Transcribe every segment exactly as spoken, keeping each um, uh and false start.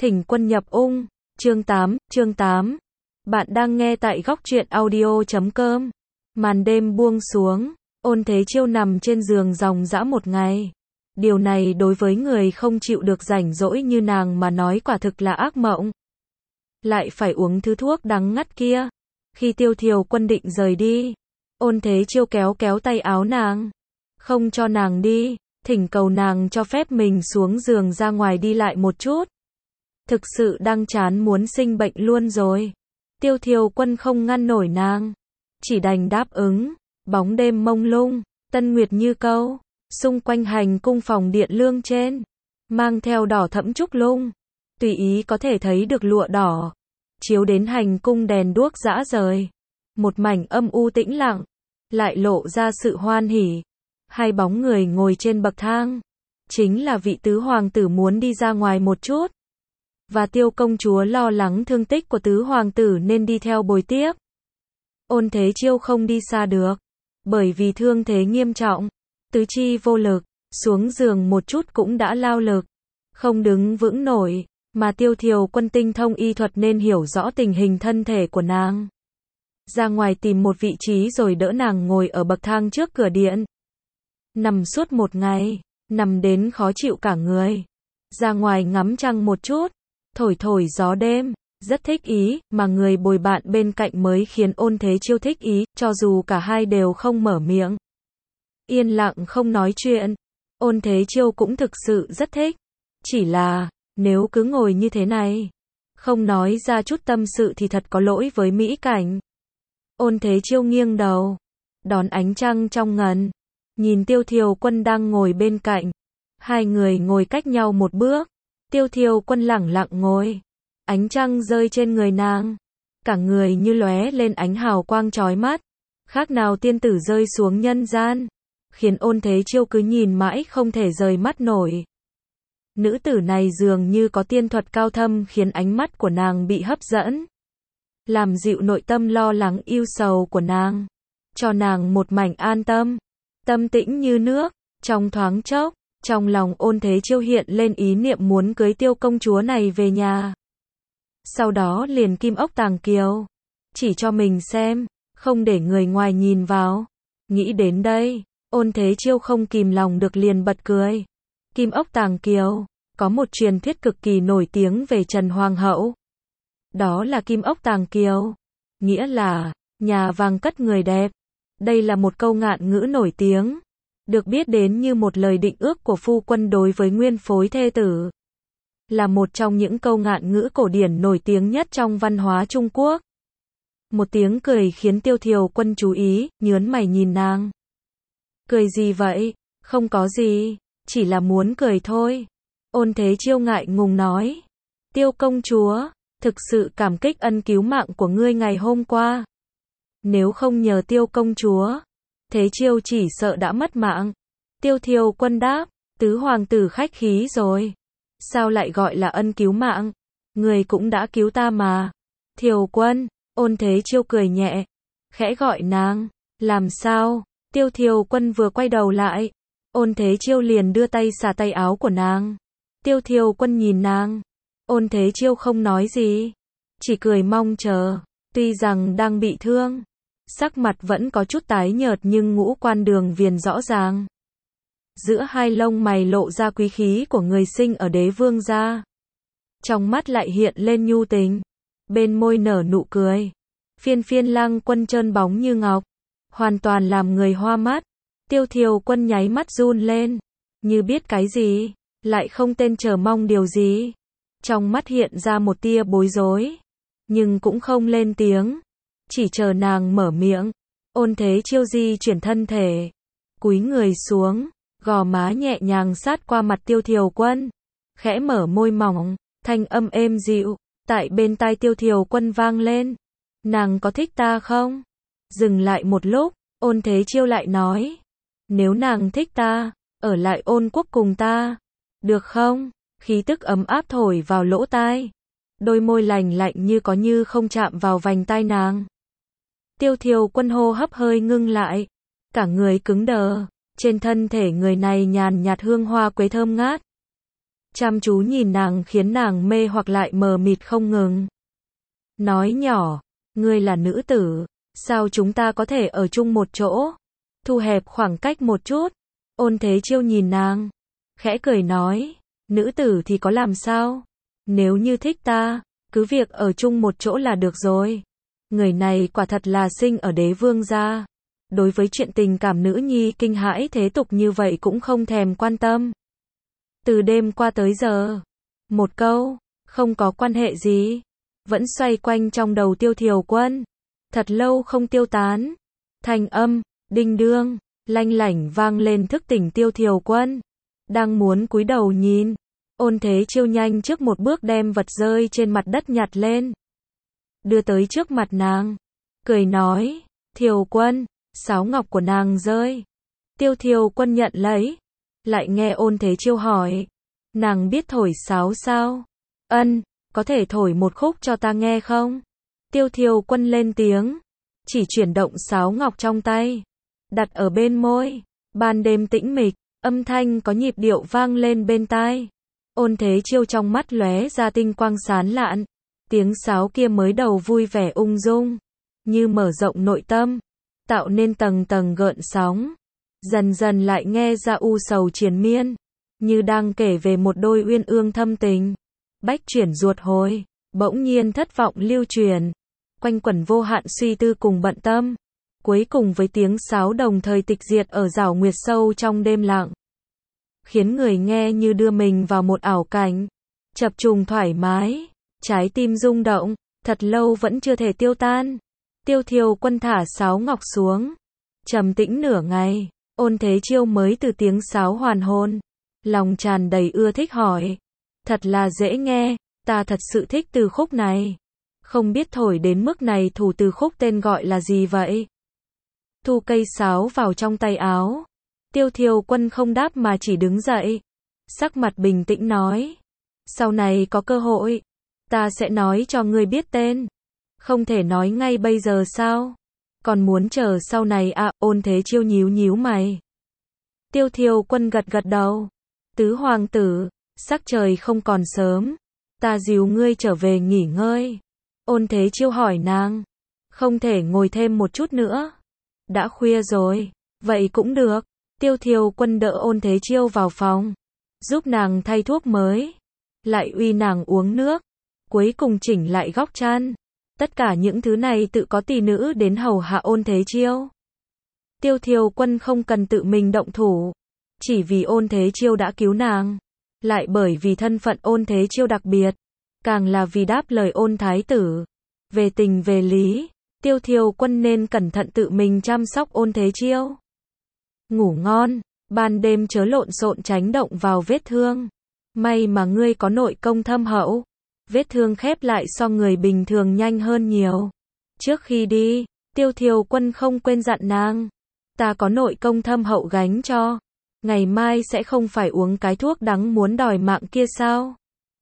Thỉnh quân nhập ung, chương tám, chương tám. Bạn đang nghe tại góc truyện audio chấm com. Màn đêm buông xuống, Ôn Thế Chiêu nằm trên giường ròng rã một ngày. Điều này đối với người không chịu được rảnh rỗi như nàng mà nói quả thực là ác mộng. Lại phải uống thứ thuốc đắng ngắt kia. Khi Tiêu Thiều Quân định rời đi, Ôn Thế Chiêu kéo kéo tay áo nàng, không cho nàng đi, thỉnh cầu nàng cho phép mình xuống giường ra ngoài đi lại một chút. Thực sự đang chán muốn sinh bệnh luôn rồi. Tiêu Thiều Quân không ngăn nổi nàng, chỉ đành đáp ứng. Bóng đêm mông lung, tân nguyệt như câu, xung quanh hành cung phòng điện lương trên, mang theo đỏ thẫm trúc lung, tùy ý có thể thấy được lụa đỏ, chiếu đến hành cung đèn đuốc rã rời. Một mảnh âm u tĩnh lặng, lại lộ ra sự hoan hỉ. Hai bóng người ngồi trên bậc thang, chính là vị tứ hoàng tử muốn đi ra ngoài một chút, và Tiêu công chúa lo lắng thương tích của tứ hoàng tử nên đi theo bồi tiếp. Ôn Thế Chiêu không đi xa được, bởi vì thương thế nghiêm trọng, tứ chi vô lực, xuống giường một chút cũng đã lao lực, không đứng vững nổi, mà Tiêu Thiều Quân tinh thông y thuật nên hiểu rõ tình hình thân thể của nàng. Ra ngoài tìm một vị trí rồi đỡ nàng ngồi ở bậc thang trước cửa điện. Nằm suốt một ngày, nằm đến khó chịu cả người. Ra ngoài ngắm trăng một chút, thổi thổi gió đêm, rất thích ý, mà người bồi bạn bên cạnh mới khiến Ôn Thế Chiêu thích ý, cho dù cả hai đều không mở miệng. Yên lặng không nói chuyện, Ôn Thế Chiêu cũng thực sự rất thích. Chỉ là, nếu cứ ngồi như thế này, không nói ra chút tâm sự thì thật có lỗi với mỹ cảnh. Ôn Thế Chiêu nghiêng đầu, đón ánh trăng trong ngần, nhìn Tiêu Thiều Quân đang ngồi bên cạnh. Hai người ngồi cách nhau một bước. Tiêu Thiều Quân lẳng lặng ngồi, ánh trăng rơi trên người nàng, cả người như lóe lên ánh hào quang chói mắt, khác nào tiên tử rơi xuống nhân gian, khiến Ôn Thế Chiêu cứ nhìn mãi không thể rời mắt nổi. Nữ tử này dường như có tiên thuật cao thâm khiến ánh mắt của nàng bị hấp dẫn, làm dịu nội tâm lo lắng ưu sầu của nàng, cho nàng một mảnh an tâm, tâm tĩnh như nước. Trong thoáng chốc, trong lòng Ôn Thế Chiêu hiện lên ý niệm muốn cưới Tiêu công chúa này về nhà. Sau đó liền kim ốc tàng kiều, chỉ cho mình xem, không để người ngoài nhìn vào. Nghĩ đến đây, Ôn Thế Chiêu không kìm lòng được liền bật cười. Kim ốc tàng kiều, có một truyền thuyết cực kỳ nổi tiếng về Trần Hoàng hậu. Đó là kim ốc tàng kiều, nghĩa là nhà vàng cất người đẹp. Đây là một câu ngạn ngữ nổi tiếng, được biết đến như một lời định ước của phu quân đối với nguyên phối thê tử. Là một trong những câu ngạn ngữ cổ điển nổi tiếng nhất trong văn hóa Trung Quốc. Một tiếng cười khiến Tiêu Thiều Quân chú ý, nhớn mày nhìn nàng. Cười gì vậy? Không có gì, chỉ là muốn cười thôi. Ôn Thế Chiêu ngại ngùng nói. Tiêu công chúa, thực sự cảm kích ân cứu mạng của ngươi ngày hôm qua. Nếu không nhờ Tiêu công chúa, Thế Chiêu chỉ sợ đã mất mạng. Tiêu Thiều Quân đáp, tứ hoàng tử khách khí rồi. Sao lại gọi là ân cứu mạng? Người cũng đã cứu ta mà. Thiều Quân, Ôn Thế Chiêu cười nhẹ, khẽ gọi nàng. Làm sao? Tiêu Thiều Quân vừa quay đầu lại, Ôn Thế Chiêu liền đưa tay xả tay áo của nàng. Tiêu Thiều Quân nhìn nàng, Ôn Thế Chiêu không nói gì, chỉ cười mong chờ. Tuy rằng đang bị thương, sắc mặt vẫn có chút tái nhợt nhưng ngũ quan đường viền rõ ràng. Giữa hai lông mày lộ ra quý khí của người sinh ở đế vương gia. Trong mắt lại hiện lên nhu tình, bên môi nở nụ cười. Phiên phiên lang quân trơn bóng như ngọc, hoàn toàn làm người hoa mắt. Tiêu Thiều Quân nháy mắt run lên, như biết cái gì, lại không tên chờ mong điều gì. Trong mắt hiện ra một tia bối rối, nhưng cũng không lên tiếng, chỉ chờ nàng mở miệng. Ôn Thế Chiêu di chuyển thân thể, cúi người xuống, gò má nhẹ nhàng sát qua mặt Tiêu Thiều Quân, khẽ mở môi mỏng, thanh âm êm dịu, tại bên tai Tiêu Thiều Quân vang lên. Nàng có thích ta không? Dừng lại một lúc, Ôn Thế Chiêu lại nói, nếu nàng thích ta, ở lại Ôn quốc cùng ta, được không? Khí tức ấm áp thổi vào lỗ tai, đôi môi lành lạnh như có như không chạm vào vành tai nàng. Tiêu Thiều Quân hô hấp hơi ngưng lại, cả người cứng đờ, trên thân thể người này nhàn nhạt hương hoa quế thơm ngát. chăm chú nhìn nàng khiến nàng mê hoặc lại mờ mịt không ngừng. Nói nhỏ, ngươi là nữ tử, sao chúng ta có thể ở chung một chỗ? Thu hẹp khoảng cách một chút. Ôn Thế Chiêu nhìn nàng, khẽ cười nói, nữ tử thì có làm sao? Nếu như thích ta, cứ việc ở chung một chỗ là được rồi. Người này quả thật là sinh ở đế vương gia. Đối với chuyện tình cảm nữ nhi kinh hãi thế tục như vậy cũng không thèm quan tâm. Từ đêm qua tới giờ, một câu, không có quan hệ gì, vẫn xoay quanh trong đầu Tiêu Thiều Quân. Thật lâu không tiêu tán. Thanh âm, đinh đương, lanh lảnh vang lên thức tỉnh Tiêu Thiều Quân. Đang muốn cúi đầu nhìn, Ôn Thế Chiêu nhanh trước một bước đem vật rơi trên mặt đất nhặt lên. Đưa tới trước mặt nàng, cười nói, Thiều Quân, sáo ngọc của nàng rơi. Tiêu Thiều Quân nhận lấy, lại nghe Ôn Thế Chiêu hỏi, nàng biết thổi sáo sao? Ân, có thể thổi một khúc cho ta nghe không? Tiêu Thiều Quân lên tiếng, chỉ chuyển động sáo ngọc trong tay, đặt ở bên môi. Ban đêm tĩnh mịch, âm thanh có nhịp điệu vang lên bên tai. Ôn Thế Chiêu trong mắt lóe ra tinh quang sán lạn, tiếng sáo kia mới đầu vui vẻ ung dung, như mở rộng nội tâm, tạo nên tầng tầng gợn sóng, dần dần lại nghe ra u sầu triền miên, như đang kể về một đôi uyên ương thâm tình, bách chuyển ruột hồi, bỗng nhiên thất vọng lưu truyền, quanh quẩn vô hạn suy tư cùng bận tâm, cuối cùng với tiếng sáo đồng thời tịch diệt ở rảo nguyệt sâu trong đêm lặng, khiến người nghe như đưa mình vào một ảo cảnh, chập trùng thoải mái, trái tim rung động, thật lâu vẫn chưa thể tiêu tan. Tiêu Thiều Quân thả sáo ngọc xuống, trầm tĩnh nửa ngày, Ôn Thế Chiêu mới từ tiếng sáo hoàn hồn, lòng tràn đầy ưa thích hỏi, thật là dễ nghe, ta thật sự thích từ khúc này. Không biết thổi đến mức này thủ từ khúc tên gọi là gì vậy? Thu cây sáo vào trong tay áo. Tiêu Thiều Quân không đáp mà chỉ đứng dậy, sắc mặt bình tĩnh nói, sau này có cơ hội, ta sẽ nói cho ngươi biết tên. Không thể nói ngay bây giờ sao? Còn muốn chờ sau này à? Ôn Thế Chiêu nhíu nhíu mày. Tiêu Thiều Quân gật gật đầu. Tứ hoàng tử, sắc trời không còn sớm, ta dìu ngươi trở về nghỉ ngơi. Ôn Thế Chiêu hỏi nàng, không thể ngồi thêm một chút nữa? Đã khuya rồi, vậy cũng được. Tiêu Thiều Quân đỡ Ôn Thế Chiêu vào phòng, giúp nàng thay thuốc mới, lại uy nàng uống nước, cuối cùng chỉnh lại góc chăn. Tất cả những thứ này tự có tỷ nữ đến hầu hạ Ôn Thế Chiêu. Tiêu Thiều Quân không cần tự mình động thủ, chỉ vì Ôn Thế Chiêu đã cứu nàng, lại bởi vì thân phận Ôn Thế Chiêu đặc biệt, càng là vì đáp lời Ôn Thái tử. Về tình về lý, Tiêu Thiều Quân nên cẩn thận tự mình chăm sóc Ôn Thế Chiêu. Ngủ ngon, ban đêm chớ lộn xộn tránh động vào vết thương. May mà ngươi có nội công thâm hậu, vết thương khép lại so người bình thường nhanh hơn nhiều. Trước khi đi, Tiêu Thiều Quân không quên dặn nàng, ta có nội công thâm hậu gánh cho, ngày mai sẽ không phải uống cái thuốc đắng muốn đòi mạng kia sao?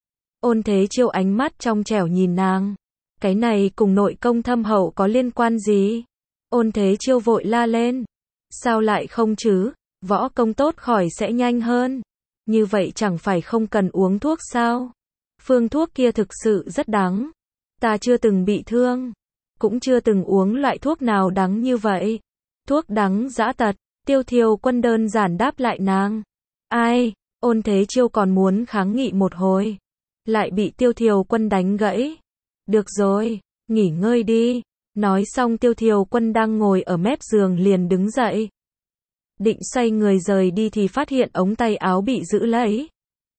Ôn Thế Chiêu ánh mắt trong trẻo nhìn nàng, cái này cùng nội công thâm hậu có liên quan gì? Ôn Thế Chiêu vội la lên, sao lại không chứ? Võ công tốt khỏi sẽ nhanh hơn, như vậy chẳng phải không cần uống thuốc sao? Phương thuốc kia thực sự rất đắng, ta chưa từng bị thương, cũng chưa từng uống loại thuốc nào đắng như vậy. Thuốc đắng dã tật. Tiêu Thiều Quân đơn giản đáp lại nàng. Ai? Ôn Thế Chiêu còn muốn kháng nghị một hồi, lại bị Tiêu Thiều Quân đánh gãy. Được rồi, nghỉ ngơi đi. Nói xong Tiêu Thiều Quân đang ngồi ở mép giường liền đứng dậy, định xoay người rời đi thì phát hiện ống tay áo bị giữ lấy.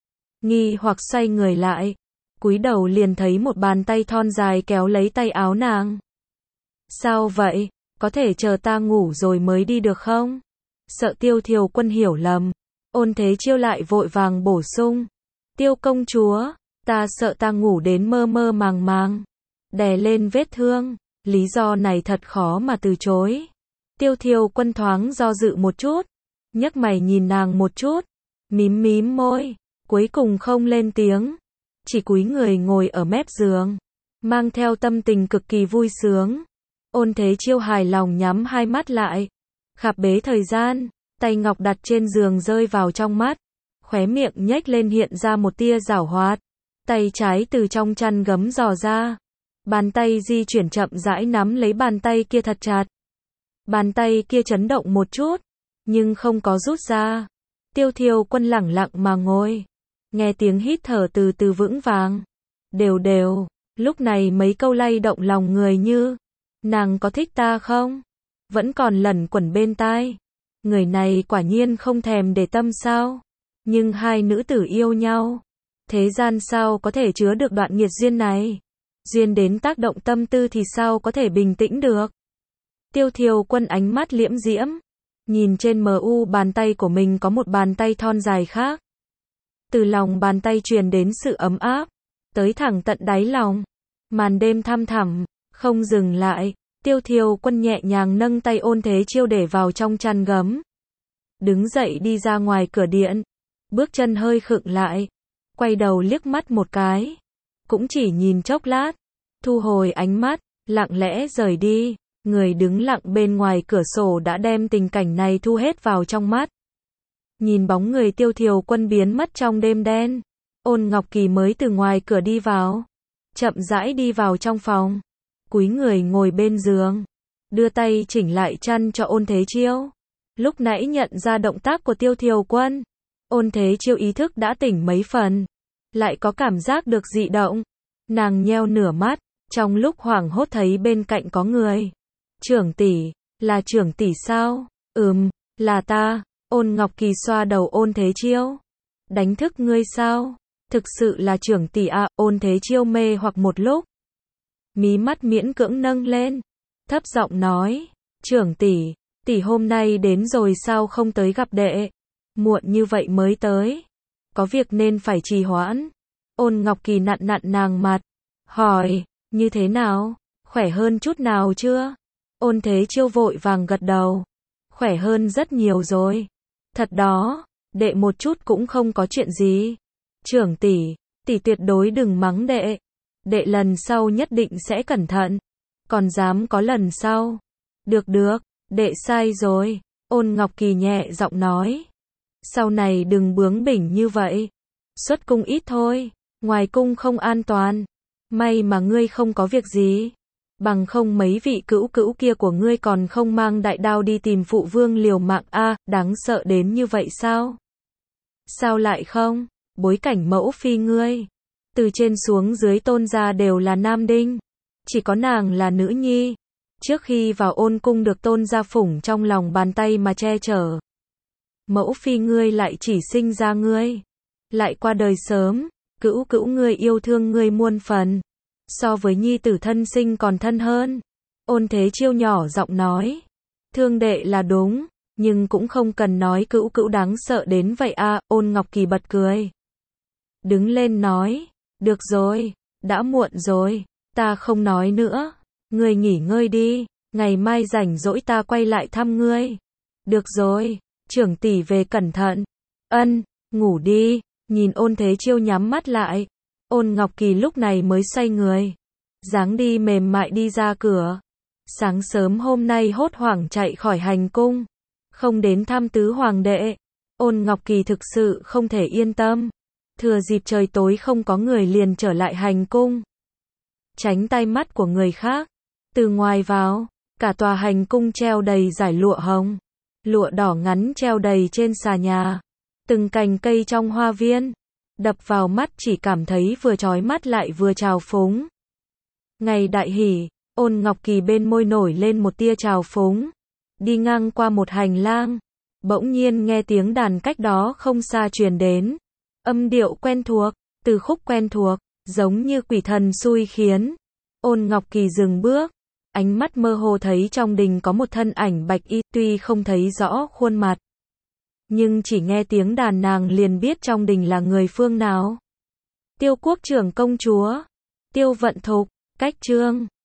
Nghi hoặc xoay người lại, cúi đầu liền thấy một bàn tay thon dài kéo lấy tay áo nàng. Sao vậy? Có thể chờ ta ngủ rồi mới đi được không? Sợ Tiêu Thiều Quân hiểu lầm, Ôn Thế Chiêu lại vội vàng bổ sung. Tiêu công chúa, ta sợ ta ngủ đến mơ mơ màng màng, đè lên vết thương, lý do này thật khó mà từ chối. Tiêu Thiều Quân thoáng do dự một chút, nhấc mày nhìn nàng một chút, mím mím môi, cuối cùng không lên tiếng, chỉ cúi người ngồi ở mép giường, mang theo tâm tình cực kỳ vui sướng. Ôn Thế Chiêu hài lòng nhắm hai mắt lại, khạp bế thời gian, tay ngọc đặt trên giường rơi vào trong mắt, khóe miệng nhếch lên hiện ra một tia giảo hoạt, tay trái từ trong chăn gấm dò ra, bàn tay di chuyển chậm rãi nắm lấy bàn tay kia thật chặt. Bàn tay kia chấn động một chút, nhưng không có rút ra. Tiêu Thiêu Quân lẳng lặng mà ngồi, nghe tiếng hít thở từ từ vững vàng, đều đều, lúc này mấy câu lay động lòng người như, nàng có thích ta không? Vẫn còn lẩn quẩn bên tai. Người này quả nhiên không thèm để tâm sao? Nhưng hai nữ tử yêu nhau, thế gian sao có thể chứa được đoạn nghiệt duyên này? Duyên đến tác động tâm tư thì sao có thể bình tĩnh được? Tiêu Thiêu Quân ánh mắt liễm diễm, nhìn trên mờ u bàn tay của mình có một bàn tay thon dài khác. Từ lòng bàn tay truyền đến sự ấm áp, tới thẳng tận đáy lòng. Màn đêm thăm thẳm, không dừng lại, Tiêu Thiêu Quân nhẹ nhàng nâng tay Ôn Thế Chiêu để vào trong chăn gấm. Đứng dậy đi ra ngoài cửa điện, bước chân hơi khựng lại, quay đầu liếc mắt một cái, cũng chỉ nhìn chốc lát, thu hồi ánh mắt, lặng lẽ rời đi. Người đứng lặng bên ngoài cửa sổ đã đem tình cảnh này thu hết vào trong mắt. Nhìn bóng người Tiêu Thiêu Quân biến mất trong đêm đen, Ôn Ngọc Kỳ mới từ ngoài cửa đi vào, chậm rãi đi vào trong phòng, cúi người ngồi bên giường, đưa tay chỉnh lại chăn cho Ôn Thế Chiêu. Lúc nãy nhận ra động tác của Tiêu Thiêu Quân, Ôn Thế Chiêu ý thức đã tỉnh mấy phần, lại có cảm giác được dị động. Nàng nheo nửa mắt, trong lúc hoảng hốt thấy bên cạnh có người. Trưởng tỷ, là trưởng tỷ sao? Ừm, là ta. Ôn Ngọc Kỳ xoa đầu Ôn Thế Chiêu. Đánh thức ngươi sao? Thực sự là trưởng tỷ à? Ôn Thế Chiêu mê hoặc một lúc, mí mắt miễn cưỡng nâng lên, thấp giọng nói, trưởng tỷ, tỷ hôm nay đến rồi sao không tới gặp đệ? Muộn như vậy mới tới, có việc nên phải trì hoãn. Ôn Ngọc Kỳ nặn nặn nàng mặt, hỏi, như thế nào? Khỏe hơn chút nào chưa? Ôn Thế Chiêu vội vàng gật đầu, khỏe hơn rất nhiều rồi. Thật đó, đệ một chút cũng không có chuyện gì. Trưởng tỷ, tỷ tuyệt đối đừng mắng đệ. Đệ lần sau nhất định sẽ cẩn thận. Còn dám có lần sau? Được được, đệ sai rồi. Ôn Ngọc Kỳ nhẹ giọng nói. Sau này đừng bướng bỉnh như vậy. Xuất cung ít thôi, ngoài cung không an toàn. May mà ngươi không có việc gì. Bằng không mấy vị cữu cữu kia của ngươi còn không mang đại đao đi tìm phụ vương liều mạng a, à, đáng sợ đến như vậy sao? Sao lại không? Bối cảnh mẫu phi ngươi, từ trên xuống dưới Tôn gia đều là nam đinh, chỉ có nàng là nữ nhi. Trước khi vào ôn cung được Tôn gia phủng trong lòng bàn tay mà che chở. Mẫu phi ngươi lại chỉ sinh ra ngươi, lại qua đời sớm, cữu cữu ngươi yêu thương ngươi muôn phần. So với nhi tử thân sinh còn thân hơn. Ôn Thế Chiêu nhỏ giọng nói. Thương đệ là đúng, nhưng cũng không cần nói cữu cữu đáng sợ đến vậy a. À, Ôn Ngọc Kỳ bật cười. Đứng lên nói. Được rồi, đã muộn rồi, ta không nói nữa. Ngươi nghỉ ngơi đi, ngày mai rảnh rỗi ta quay lại thăm ngươi. Được rồi, trưởng tỷ về cẩn thận. Ân, ngủ đi. Nhìn Ôn Thế Chiêu nhắm mắt lại, Ôn Ngọc Kỳ lúc này mới xoay người, dáng đi mềm mại đi ra cửa. Sáng sớm hôm nay hốt hoảng chạy khỏi hành cung, không đến thăm tứ hoàng đệ. Ôn Ngọc Kỳ thực sự không thể yên tâm. Thừa dịp trời tối không có người liền trở lại hành cung, tránh tay mắt của người khác. Từ ngoài vào, cả tòa hành cung treo đầy dải lụa hồng, lụa đỏ ngắn treo đầy trên xà nhà, từng cành cây trong hoa viên, đập vào mắt chỉ cảm thấy vừa chói mắt lại vừa trào phúng. Ngày đại hỷ, Ôn Ngọc Kỳ bên môi nổi lên một tia trào phúng, đi ngang qua một hành lang, bỗng nhiên nghe tiếng đàn cách đó không xa truyền đến, âm điệu quen thuộc, từ khúc quen thuộc, giống như quỷ thần xui khiến. Ôn Ngọc Kỳ dừng bước, ánh mắt mơ hồ thấy trong đình có một thân ảnh bạch y, tuy không thấy rõ khuôn mặt, nhưng chỉ nghe tiếng đàn nàng liền biết trong đình là người phương nào. Tiêu Quốc trưởng công chúa, Tiêu Vận Thục, cách chương